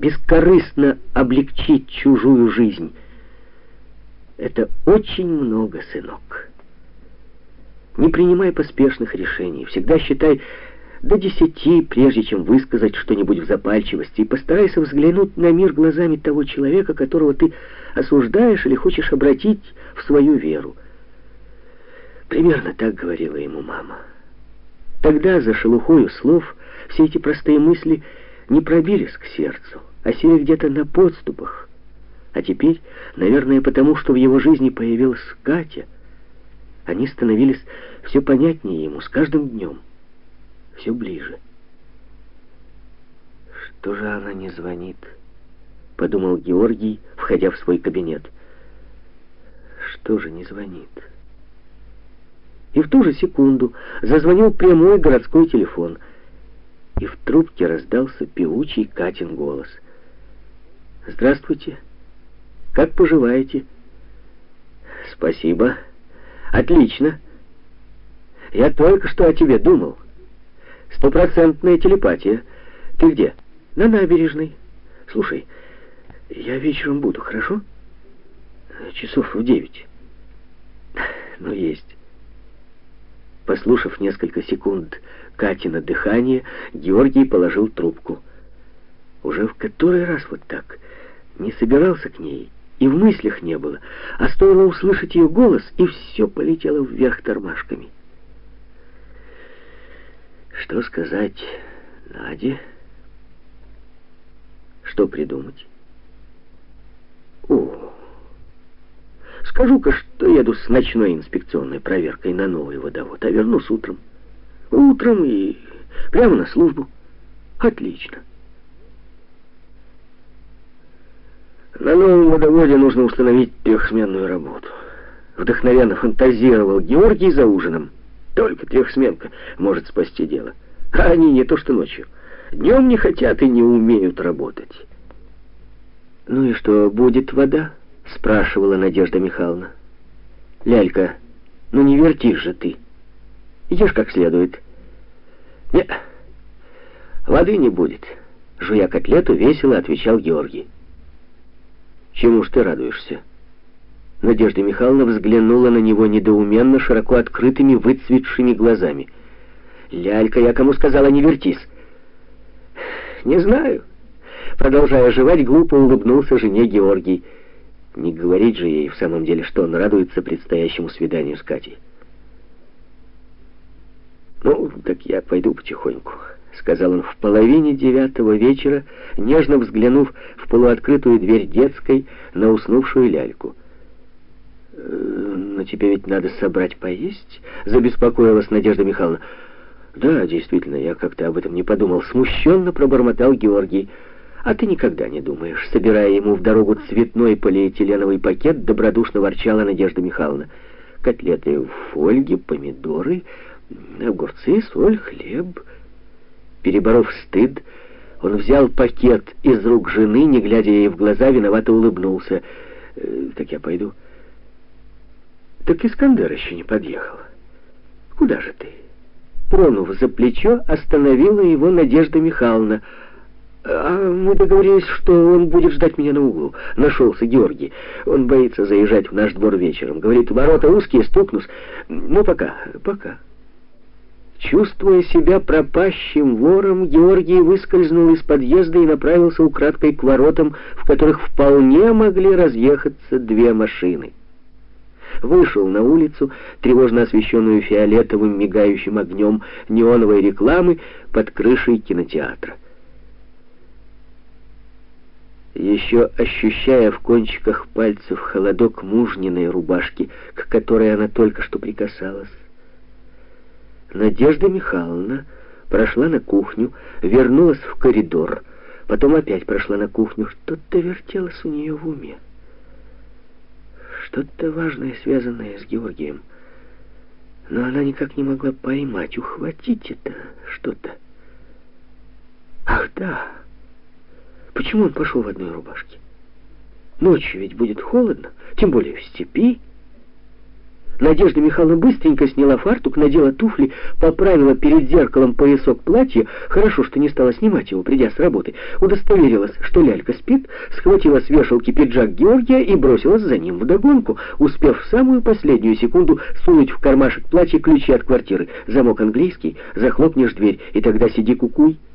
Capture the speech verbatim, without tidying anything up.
бескорыстно облегчить чужую жизнь. Это очень много, сынок. Не принимай поспешных решений. Всегда считай до десяти, прежде чем высказать что-нибудь в запальчивости, и постарайся взглянуть на мир глазами того человека, которого ты осуждаешь или хочешь обратить в свою веру. Примерно так говорила ему мама. Тогда за шелухою слов все эти простые мысли не пробились к сердцу, а сели где-то на подступах. А теперь, наверное, потому что в его жизни появилась Катя, они становились все понятнее ему с каждым днем, все ближе. «Что же она не звонит?» — подумал Георгий, входя в свой кабинет. «Что же не звонит?» И в ту же секунду зазвонил прямой городской телефон, и в трубке раздался певучий Катин голос. «Здравствуйте. Как поживаете?» «Спасибо. Отлично. Я только что о тебе думал. Стопроцентная телепатия. Ты где?» «На набережной. Слушай, я вечером буду, хорошо? Часов в девять». «Ну, есть». Послушав несколько секунд Катина дыхание, Георгий положил трубку. Уже в который раз вот так. Не собирался к ней, и в мыслях не было, а стоило услышать ее голос, и все полетело вверх тормашками. Что сказать Наде? Что придумать? О, скажу-ка, что еду с ночной инспекционной проверкой на новый водовод, а вернусь утром. Утром и прямо на службу. Отлично. На новом водоводе нужно установить трехсменную работу. Вдохновенно фантазировал Георгий за ужином. Только трехсменка может спасти дело. А они не то что ночью. Днем не хотят и не умеют работать. «Ну и что, будет вода?» — спрашивала Надежда Михайловна. «Лялька, ну не вертишь же ты. Ешь как следует». «Не, воды не будет», — жуя котлету, весело отвечал Георгий. «Чему ж ты радуешься?» Надежда Михайловна взглянула на него недоуменно, широко открытыми, выцветшими глазами. «Лялька, я кому сказала, не вертись?» «Не знаю». Продолжая жевать, глупо улыбнулся жене Георгий. Не говорить же ей в самом деле, что он радуется предстоящему свиданию с Катей. «Ну, так я пойду потихоньку», — сказал он в половине девятого вечера, нежно взглянув в полуоткрытую дверь детской на уснувшую ляльку. «Но тебе ведь надо собрать поесть», — забеспокоилась Надежда Михайловна. «Да, действительно, я как-то об этом не подумал», — смущенно пробормотал Георгий. «А ты никогда не думаешь», — собирая ему в дорогу цветной полиэтиленовый пакет, добродушно ворчала Надежда Михайловна. «Котлеты в фольге, помидоры, огурцы, соль, хлеб». Переборов стыд, он взял пакет из рук жены, не глядя ей в глаза, виновато улыбнулся. «Э, «Так я пойду». «Так Искандер еще не подъехал. Куда же ты?» Тронув за плечо, остановила его Надежда Михайловна. «А мы договорились, что он будет ждать меня на углу». Нашелся Георгий. Он боится заезжать в наш двор вечером. Говорит, ворота узкие, стукнусь. Ну, пока, пока. Чувствуя себя пропащим вором, Георгий выскользнул из подъезда и направился украдкой к воротам, в которых вполне могли разъехаться две машины. Вышел на улицу, тревожно освещенную фиолетовым мигающим огнем неоновой рекламы под крышей кинотеатра. Еще ощущая в кончиках пальцев холодок мужниной рубашки, к которой она только что прикасалась, Надежда Михайловна прошла на кухню, вернулась в коридор, потом опять прошла на кухню. Что-то вертелось у нее в уме. Что-то важное, связанное с Георгием. Но она никак не могла поймать, ухватить это что-то. Ах, да! Почему он пошел в одной рубашке? Ночью ведь будет холодно, тем более в степи. Надежда Михайловна быстренько сняла фартук, надела туфли, поправила перед зеркалом поясок платья, хорошо, что не стала снимать его, придя с работы, удостоверилась, что лялька спит, схватила с вешалки пиджак Георгия и бросилась за ним вдогонку, успев в самую последнюю секунду сунуть в кармашек платья ключи от квартиры. Замок английский, захлопнешь дверь, и тогда сиди кукуй.